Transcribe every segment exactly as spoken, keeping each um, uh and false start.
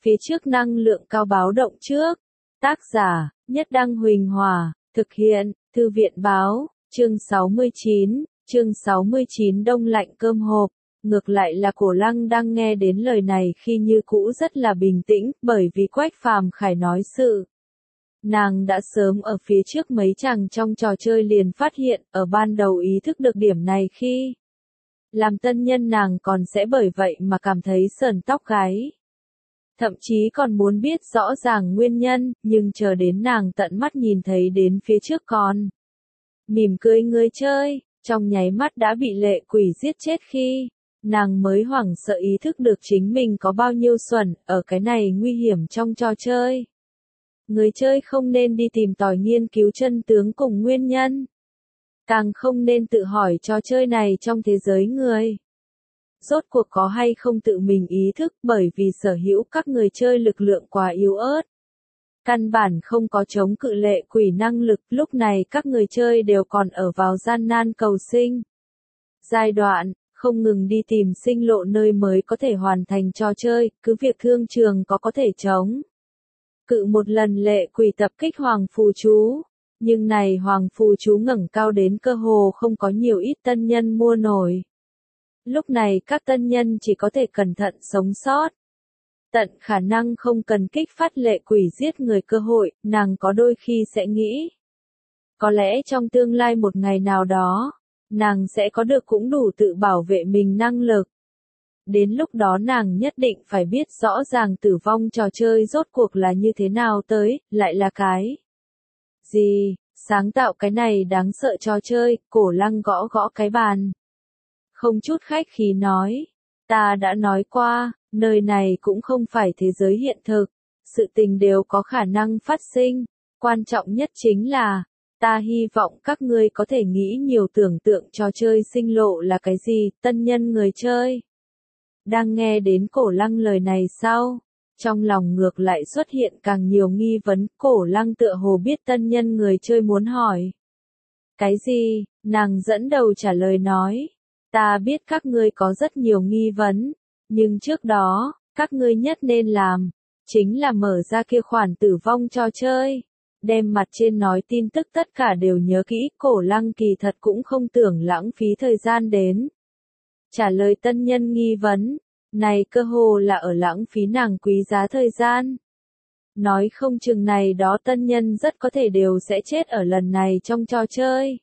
Phía trước năng lượng cao báo động trước. Tác giả, Nhất Đăng Huỳnh Hòa, thực hiện, Thư viện Báo, chương sáu mươi chín, chương sáu mươi chín đông lạnh cơm hộp. Ngược lại là Cổ Lăng đang nghe đến lời này khi như cũ rất là bình tĩnh, bởi vì Quách Phàm Khải nói sự. Nàng đã sớm ở phía trước mấy chàng trong trò chơi liền phát hiện, ở ban đầu ý thức được điểm này khi làm tân nhân nàng còn sẽ bởi vậy mà cảm thấy sởn tóc gáy. Thậm chí còn muốn biết rõ ràng nguyên nhân, nhưng chờ đến nàng tận mắt nhìn thấy đến phía trước còn mỉm cười người chơi, trong nháy mắt đã bị lệ quỷ giết chết khi nàng mới hoảng sợ ý thức được chính mình có bao nhiêu xuẩn, ở cái này nguy hiểm trong trò chơi. Người chơi không nên đi tìm tòi nghiên cứu chân tướng cùng nguyên nhân. Càng không nên tự hỏi trò chơi này trong thế giới người. Rốt cuộc có hay không tự mình ý thức, bởi vì sở hữu các người chơi lực lượng quá yếu ớt. Căn bản không có chống cự lệ quỷ năng lực, lúc này các người chơi đều còn ở vào gian nan cầu sinh giai đoạn, không ngừng đi tìm sinh lộ nơi mới có thể hoàn thành trò chơi, cứ việc thương trường có có thể chống cự một lần lệ quỷ tập kích hoàng phù chú. Nhưng này hoàng phù chú ngẩng cao đến cơ hồ không có nhiều ít tân nhân mua nổi. Lúc này các tân nhân chỉ có thể cẩn thận sống sót. Tận khả năng không cần kích phát lệ quỷ giết người cơ hội, nàng có đôi khi sẽ nghĩ. Có lẽ trong tương lai một ngày nào đó, nàng sẽ có được cũng đủ tự bảo vệ mình năng lực. Đến lúc đó nàng nhất định phải biết rõ ràng tử vong trò chơi rốt cuộc là như thế nào tới, lại là cái gì, sáng tạo cái này đáng sợ trò chơi. Cổ Lăng gõ gõ cái bàn. Không chút khách khí nói, ta đã nói qua, nơi này cũng không phải thế giới hiện thực, sự tình đều có khả năng phát sinh, quan trọng nhất chính là, ta hy vọng các ngươi có thể nghĩ nhiều tưởng tượng trò chơi sinh lộ là cái gì, tân nhân người chơi. Đang nghe đến Cổ Lăng lời này sau, trong lòng ngược lại xuất hiện càng nhiều nghi vấn. Cổ Lăng tựa hồ biết tân nhân người chơi muốn hỏi cái gì, nàng dẫn đầu trả lời nói, ta biết các ngươi có rất nhiều nghi vấn, nhưng trước đó, các ngươi nhất nên làm, chính là mở ra kia khoản tử vong trò chơi, đem mặt trên nói tin tức tất cả đều nhớ kỹ. Cổ Lăng kỳ thật cũng không tưởng lãng phí thời gian đến trả lời tân nhân nghi vấn, này cơ hồ là ở lãng phí nàng quý giá thời gian. Nói không chừng này đó tân nhân rất có thể đều sẽ chết ở lần này trong trò chơi.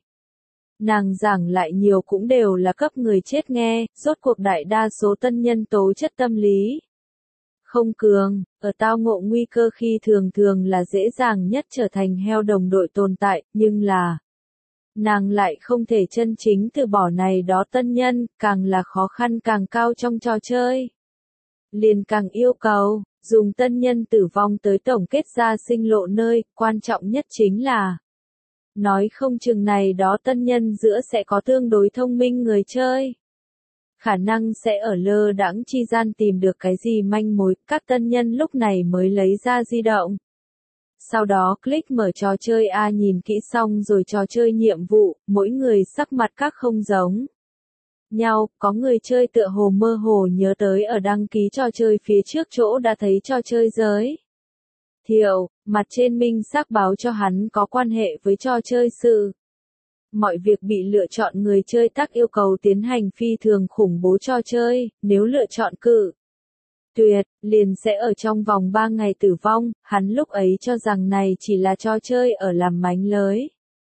Nàng giảng lại nhiều cũng đều là cấp người chết nghe, rốt cuộc đại đa số tân nhân tố chất tâm lý không cường, ở tao ngộ nguy cơ khi thường thường là dễ dàng nhất trở thành heo đồng đội tồn tại, nhưng là nàng lại không thể chân chính từ bỏ này đó tân nhân, càng là khó khăn càng cao trong trò chơi. Liền càng yêu cầu, dùng tân nhân tử vong tới tổng kết ra sinh lộ nơi, quan trọng nhất chính là nói không chừng này đó tân nhân giữa sẽ có tương đối thông minh người chơi. Khả năng sẽ ở lơ đãng chi gian tìm được cái gì manh mối, các tân nhân lúc này mới lấy ra di động. Sau đó click mở trò chơi A nhìn kỹ xong rồi trò chơi nhiệm vụ, mỗi người sắc mặt các không giống nhau, có người chơi tựa hồ mơ hồ nhớ tới ở đăng ký trò chơi phía trước chỗ đã thấy trò chơi giới thiệu, mặt trên minh xác báo cho hắn có quan hệ với trò chơi sự. Mọi việc bị lựa chọn người chơi tắc yêu cầu tiến hành phi thường khủng bố trò chơi, nếu lựa chọn cự tuyệt, liền sẽ ở trong vòng ba ngày tử vong. Hắn lúc ấy cho rằng này chỉ là trò chơi ở làm mánh lới,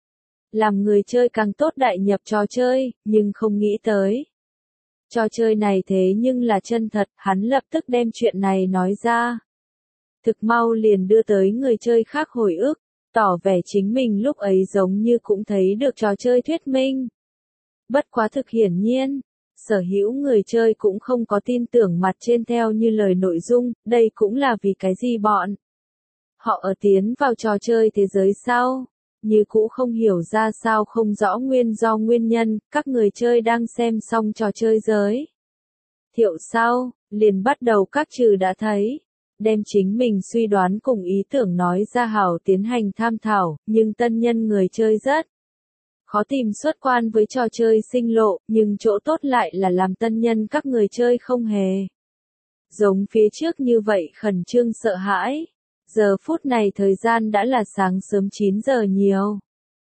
làm người chơi càng tốt đại nhập trò chơi, nhưng không nghĩ tới trò chơi này thế nhưng là chân thật. Hắn lập tức đem chuyện này nói ra, thực mau liền đưa tới người chơi khác hồi ức, tỏ vẻ chính mình lúc ấy giống như cũng thấy được trò chơi thuyết minh. Bất quá thực hiển nhiên, sở hữu người chơi cũng không có tin tưởng mặt trên theo như lời nội dung, đây cũng là vì cái gì bọn họ ở tiến vào trò chơi thế giới sau, như cũ không hiểu ra sao không rõ nguyên do nguyên nhân. Các người chơi đang xem xong trò chơi giới thiệu sau, liền bắt đầu các trừ đã thấy, đem chính mình suy đoán cùng ý tưởng nói ra hảo tiến hành tham thảo, nhưng tân nhân người chơi rất khó tìm xuất quan với trò chơi sinh lộ, nhưng chỗ tốt lại là làm tân nhân các người chơi không hề giống phía trước như vậy khẩn trương sợ hãi. Giờ phút này thời gian đã là sáng sớm chín giờ nhiều.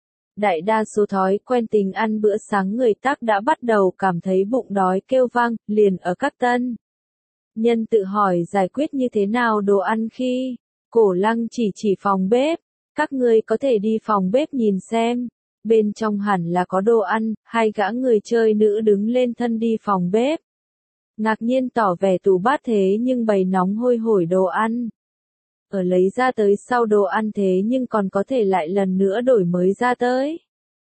Đại đa số thói quen tình ăn bữa sáng người Tác đã bắt đầu cảm thấy bụng đói kêu vang, liền ở các tân nhân tự hỏi giải quyết như thế nào đồ ăn khi Cổ Lăng chỉ chỉ phòng bếp, các ngươi có thể đi phòng bếp nhìn xem, bên trong hẳn là có đồ ăn. Hai gã người chơi nữ đứng lên thân đi phòng bếp, ngạc nhiên tỏ vẻ tủ bát thế nhưng bày nóng hôi hổi đồ ăn. Ở lấy ra tới sau đồ ăn thế nhưng còn có thể lại lần nữa đổi mới ra tới.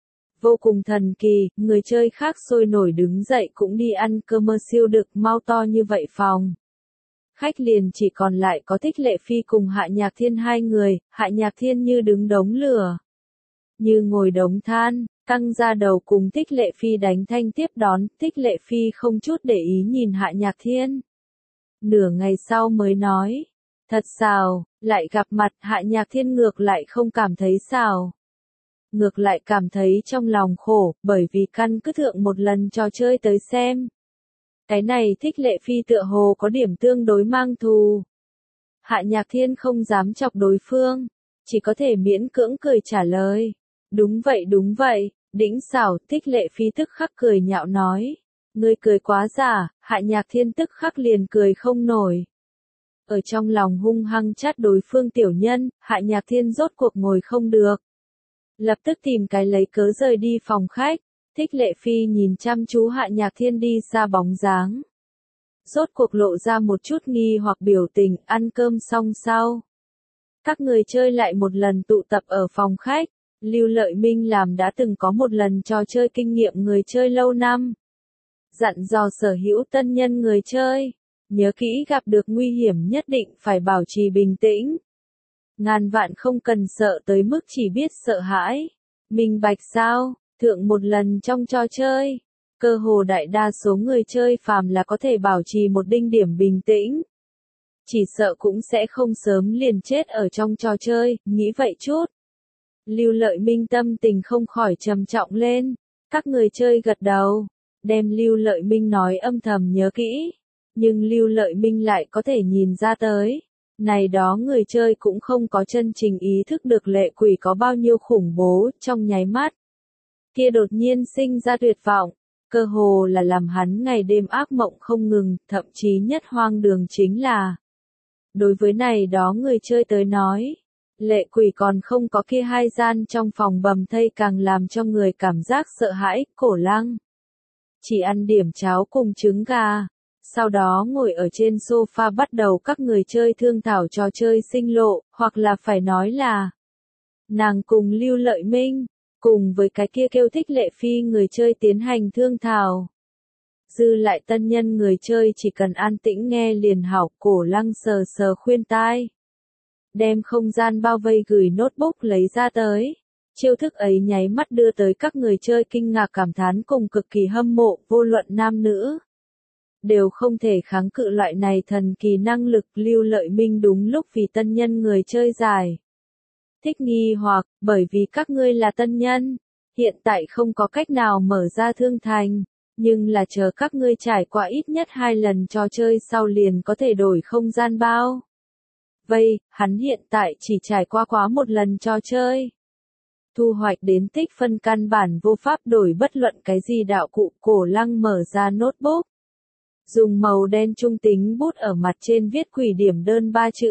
Vô cùng thần kỳ, người chơi khác sôi nổi đứng dậy cũng đi ăn cơm mơ siêu được mau to như vậy phòng. Khách liền chỉ còn lại có Thích Lệ Phi cùng Hạ Nhạc Thiên hai người. Hạ Nhạc Thiên như đứng đống lửa, như ngồi đống than, căng ra đầu cùng Thích Lệ Phi đánh thanh tiếp đón. Thích Lệ Phi không chút để ý nhìn Hạ Nhạc Thiên. Nửa ngày sau mới nói, thật xào, lại gặp mặt. Hạ Nhạc Thiên ngược lại không cảm thấy xào, ngược lại cảm thấy trong lòng khổ, bởi vì căn cứ thượng một lần trò chơi tới xem. Cái này Thích Lệ Phi tựa hồ có điểm tương đối mang thù. Hạ Nhạc Thiên không dám chọc đối phương, chỉ có thể miễn cưỡng cười trả lời. Đúng vậy đúng vậy, đĩnh xảo. Thích Lệ Phi tức khắc cười nhạo nói. Ngươi cười quá giả. Hạ Nhạc Thiên tức khắc liền cười không nổi. Ở trong lòng hung hăng chát đối phương tiểu nhân, Hạ Nhạc Thiên rốt cuộc ngồi không được. Lập tức tìm cái lấy cớ rời đi phòng khách. Thích Lệ Phi nhìn chăm chú Hạ Nhạc Thiên đi xa bóng dáng, rốt cuộc lộ ra một chút nghi hoặc biểu tình. Ăn cơm xong sau, các người chơi lại một lần tụ tập ở phòng khách. Lưu Lợi Minh làm đã từng có một lần trò chơi kinh nghiệm người chơi lâu năm, dặn dò sở hữu tân nhân người chơi, nhớ kỹ gặp được nguy hiểm nhất định phải bảo trì bình tĩnh, ngàn vạn không cần sợ tới mức chỉ biết sợ hãi. Minh bạch sao? Thượng một lần trong trò chơi, cơ hồ đại đa số người chơi phàm là có thể bảo trì một đinh điểm bình tĩnh, chỉ sợ cũng sẽ không sớm liền chết ở trong trò chơi. Nghĩ vậy chút, Lưu Lợi Minh tâm tình không khỏi trầm trọng lên. Các người chơi gật đầu, đem Lưu Lợi Minh nói âm thầm nhớ kỹ, nhưng Lưu Lợi Minh lại có thể nhìn ra tới, này đó người chơi cũng không có chân chính ý thức được lệ quỷ có bao nhiêu khủng bố. Trong nháy mắt kia đột nhiên sinh ra tuyệt vọng, cơ hồ là làm hắn ngày đêm ác mộng không ngừng. Thậm chí nhất hoang đường chính là, đối với này đó người chơi tới nói, lệ quỷ còn không có kia hai gian trong phòng bầm thây càng làm cho người cảm giác sợ hãi. Cổ Lăng chỉ ăn điểm cháo cùng trứng gà, sau đó ngồi ở trên sofa bắt đầu các người chơi thương thảo trò chơi sinh lộ, hoặc là phải nói là nàng cùng Lưu Lợi Minh, cùng với cái kia kêu Thích Lệ Phi người chơi tiến hành thương thảo. Dư lại tân nhân người chơi chỉ cần an tĩnh nghe liền hảo. Cổ Lăng sờ sờ khuyên tai, đem không gian bao vây gửi notebook lấy ra tới. Chiêu thức ấy nháy mắt đưa tới các người chơi kinh ngạc cảm thán cùng cực kỳ hâm mộ. Vô luận nam nữ, đều không thể kháng cự loại này thần kỳ năng lực. Lưu Lợi Minh đúng lúc vì tân nhân người chơi giải thích nghi hoặc, bởi vì các ngươi là tân nhân, hiện tại không có cách nào mở ra thương thành, nhưng là chờ các ngươi trải qua ít nhất hai lần trò chơi sau liền có thể đổi không gian bao vây. Hắn hiện tại chỉ trải qua quá một lần trò chơi, thu hoạch đến tích phân căn bản vô pháp đổi bất luận cái gì đạo cụ. Cổ Lăng mở ra notebook, dùng màu đen trung tính bút ở mặt trên viết quỷ điểm đơn ba chữ.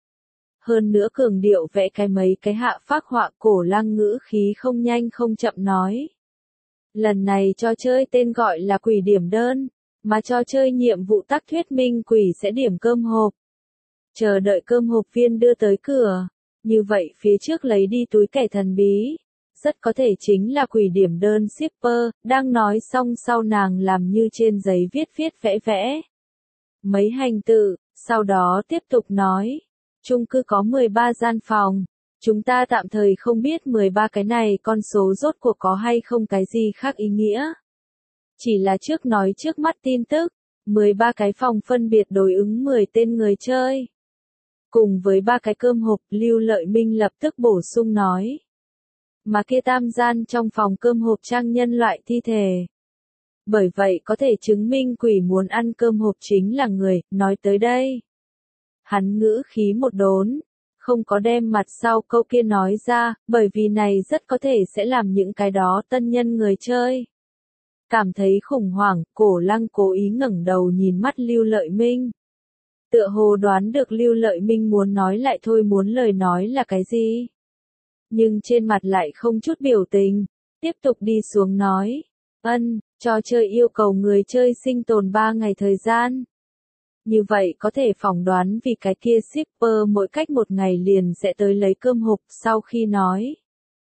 Hơn nữa cường điệu vẽ cái mấy cái hạ phác họa. Cổ Lăng ngữ khí không nhanh không chậm nói, lần này trò chơi tên gọi là quỷ điểm đơn, mà trò chơi nhiệm vụ tác thuyết minh quỷ sẽ điểm cơm hộp, chờ đợi cơm hộp viên đưa tới cửa. Như vậy phía trước lấy đi túi kẻ thần bí, rất có thể chính là quỷ điểm đơn shipper. Đang nói xong sau nàng làm như trên giấy viết viết vẽ vẽ mấy hành tự, sau đó tiếp tục nói, chung cư có mười ba gian phòng, chúng ta tạm thời không biết mười ba cái này con số rốt cuộc có hay không cái gì khác ý nghĩa. Chỉ là trước nói trước mắt tin tức, mười ba cái phòng phân biệt đối ứng mười tên người chơi, cùng với ba cái cơm hộp. Lưu Lợi Minh lập tức bổ sung nói, mà kia tam gian trong phòng cơm hộp trang nhân loại thi thể, Bởi vậy có thể chứng minh quỷ muốn ăn cơm hộp chính là người, nói tới đây. Hắn ngữ khí một đốn, không có đem mặt sau câu kia nói ra, bởi vì này rất có thể sẽ làm những cái đó tân nhân người chơi. Cảm thấy khủng hoảng, Cổ Lăng cố ý ngẩng đầu nhìn mắt Lưu Lợi Minh. Tựa hồ đoán được Lưu Lợi Minh muốn nói lại thôi muốn lời nói là cái gì. Nhưng trên mặt lại không chút biểu tình, tiếp tục đi xuống nói. Ân, trò chơi yêu cầu người chơi sinh tồn ba ngày thời gian. Như vậy có thể phỏng đoán vì cái kia shipper mỗi cách một ngày liền sẽ tới lấy cơm hộp sau khi nói.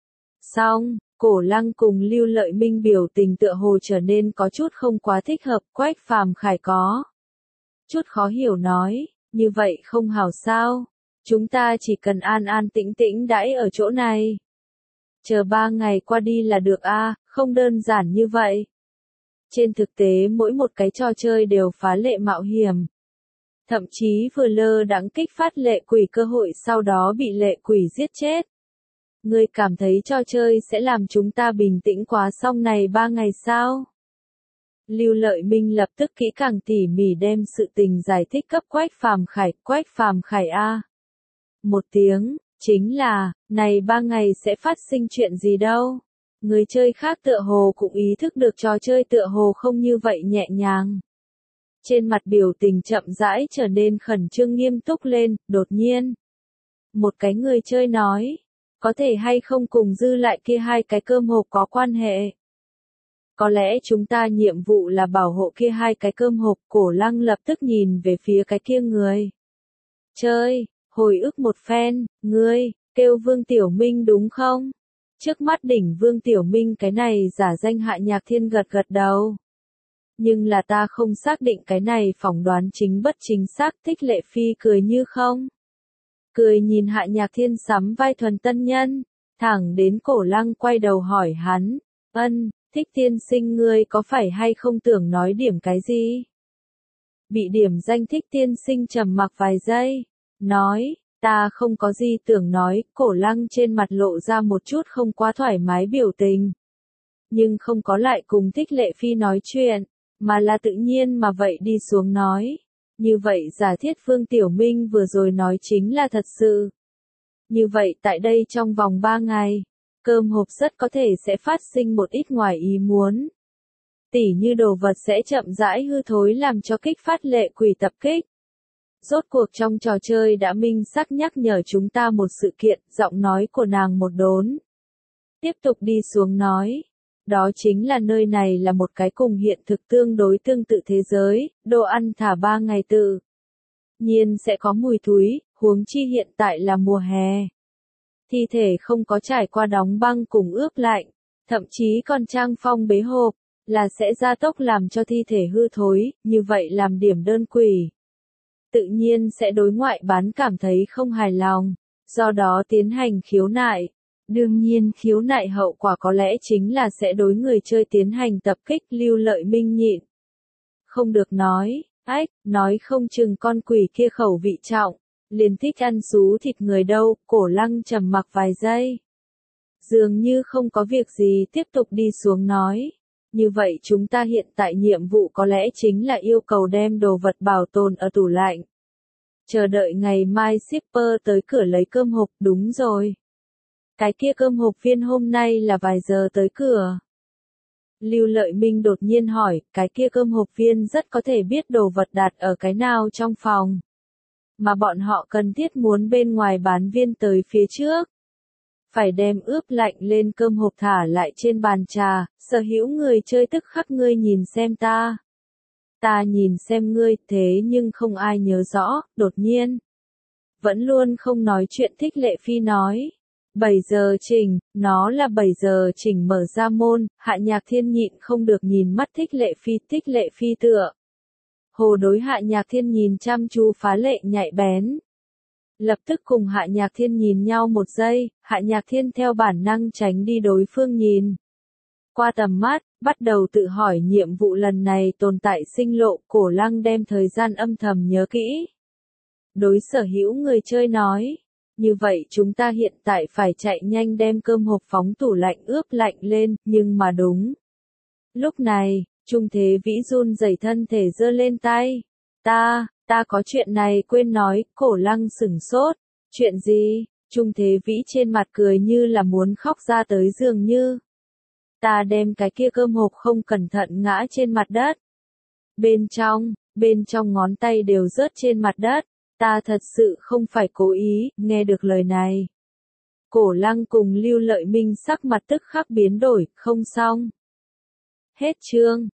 Xong, Cổ Lăng cùng Lưu Lợi Minh biểu tình tựa hồ trở nên có chút không quá thích hợp, Quách Phàm Khải có chút khó hiểu nói, như vậy không hảo sao, chúng ta chỉ cần an an tĩnh tĩnh đãi ở chỗ này. Chờ ba ngày qua đi là được a, à, không đơn giản như vậy. Trên thực tế mỗi một cái trò chơi đều phá lệ mạo hiểm. Thậm chí vừa lơ đãng kích phát lệ quỷ cơ hội sau đó bị lệ quỷ giết chết. Ngươi cảm thấy trò chơi sẽ làm chúng ta bình tĩnh quá xong này ba ngày sao? Lưu Lợi Minh lập tức kỹ càng tỉ mỉ đem sự tình giải thích cấp Quách Phàm Khải, Quách Phàm Khải a. Một tiếng, chính là, này ba ngày sẽ phát sinh chuyện gì đâu. Người chơi khác tựa hồ cũng ý thức được trò chơi tựa hồ không như vậy nhẹ nhàng. Trên mặt biểu tình chậm rãi trở nên khẩn trương nghiêm túc lên, đột nhiên. Một cái người chơi nói, có thể hay không cùng dư lại kia hai cái cơm hộp có quan hệ. Có lẽ chúng ta nhiệm vụ là bảo hộ kia hai cái cơm hộp. Cổ Lăng lập tức nhìn về phía cái kia người chơi, hồi ức một phen, ngươi, kêu Vương Tiểu Minh đúng không? Trước mắt đỉnh Vương Tiểu Minh cái này giả danh Hạ Nhạc Thiên gật gật đầu. Nhưng là ta không xác định cái này phỏng đoán chính bất chính xác. Thích Lệ Phi cười như không. Cười nhìn Hạ Nhạc Thiên sắm vai thuần tân nhân, thẳng đến Cổ Lăng quay đầu hỏi hắn, ân, Thích tiên sinh ngươi có phải hay không tưởng nói điểm cái gì? Bị điểm danh Thích tiên sinh trầm mặc vài giây, nói, ta không có gì tưởng nói. Cổ Lăng trên mặt lộ ra một chút không quá thoải mái biểu tình. Nhưng không có lại cùng Thích Lệ Phi nói chuyện, mà là tự nhiên mà vậy đi xuống nói. Như vậy giả thiết Vương Tiểu Minh vừa rồi nói chính là thật sự. Như vậy tại đây trong vòng ba ngày, cơm hộp rất có thể sẽ phát sinh một ít ngoài ý muốn. Tỉ như đồ vật sẽ chậm rãi hư thối làm cho kích phát lệ quỷ tập kích. Rốt cuộc trong trò chơi đã minh xác nhắc nhở chúng ta một sự kiện, giọng nói của nàng một đốn. Tiếp tục đi xuống nói. Đó chính là nơi này là một cái cùng hiện thực tương đối tương tự thế giới, đồ ăn thả ba ngày tự nhiên sẽ có mùi thúi, huống chi hiện tại là mùa hè. Thi thể không có trải qua đóng băng cùng ướp lạnh, thậm chí còn trang phong bế hộp, là sẽ gia tốc làm cho thi thể hư thối, như vậy làm điểm đơn quỷ. Tự nhiên sẽ đối ngoại bán cảm thấy không hài lòng, do đó tiến hành khiếu nại. Đương nhiên khiếu nại hậu quả có lẽ chính là sẽ đối người chơi tiến hành tập kích. Lưu Lợi Minh nhịn. Không được nói, ách, nói không chừng con quỷ kia khẩu vị trọng, liền thích ăn xú thịt người đâu. Cổ Lăng trầm mặc vài giây. Dường như không có việc gì tiếp tục đi xuống nói. Như vậy chúng ta hiện tại nhiệm vụ có lẽ chính là yêu cầu đem đồ vật bảo tồn ở tủ lạnh. Chờ đợi ngày mai shipper tới cửa lấy cơm hộp. Đúng rồi. Cái kia cơm hộp viên hôm nay là vài giờ tới cửa. Lưu Lợi Minh đột nhiên hỏi, cái kia cơm hộp viên rất có thể biết đồ vật đặt ở cái nào trong phòng. Mà bọn họ cần thiết muốn bên ngoài bán viên tới phía trước. Phải đem ướp lạnh lên cơm hộp thả lại trên bàn trà, sở hữu người chơi tức khắc ngươi nhìn xem ta. Ta nhìn xem ngươi, thế nhưng không ai nhớ rõ, đột nhiên. Vẫn luôn không nói chuyện Thích Lệ Phi nói. bảy giờ chỉnh, nó là bảy giờ chỉnh mở ra môn. Hạ Nhạc Thiên nhịn không được nhìn mắt Thích Lệ Phi. Thích Lệ Phi tựa hồ đối Hạ Nhạc Thiên nhìn chăm chú phá lệ nhạy bén. Lập tức cùng Hạ Nhạc Thiên nhìn nhau một giây, Hạ Nhạc Thiên theo bản năng tránh đi đối phương nhìn. Qua tầm mắt, bắt đầu tự hỏi nhiệm vụ lần này tồn tại sinh lộ. Cổ Lăng đem thời gian âm thầm nhớ kỹ. Đối sở hữu người chơi nói. Như vậy chúng ta hiện tại phải chạy nhanh đem cơm hộp phóng tủ lạnh ướp lạnh lên, nhưng mà đúng. Lúc này, Trung Thế Vĩ run rẩy thân thể giơ lên tay. Ta, ta có chuyện này quên nói, Cổ Lăng sửng sốt. Chuyện gì? Trung Thế Vĩ trên mặt cười như là muốn khóc ra tới dường như. Ta đem cái kia cơm hộp không cẩn thận ngã trên mặt đất. Bên trong, bên trong ngón tay đều rớt trên mặt đất. Ta thật sự không phải cố ý, nghe được lời này. Cổ Lăng cùng Lưu Lợi Minh sắc mặt tức khắc biến đổi, không xong. Hết chương.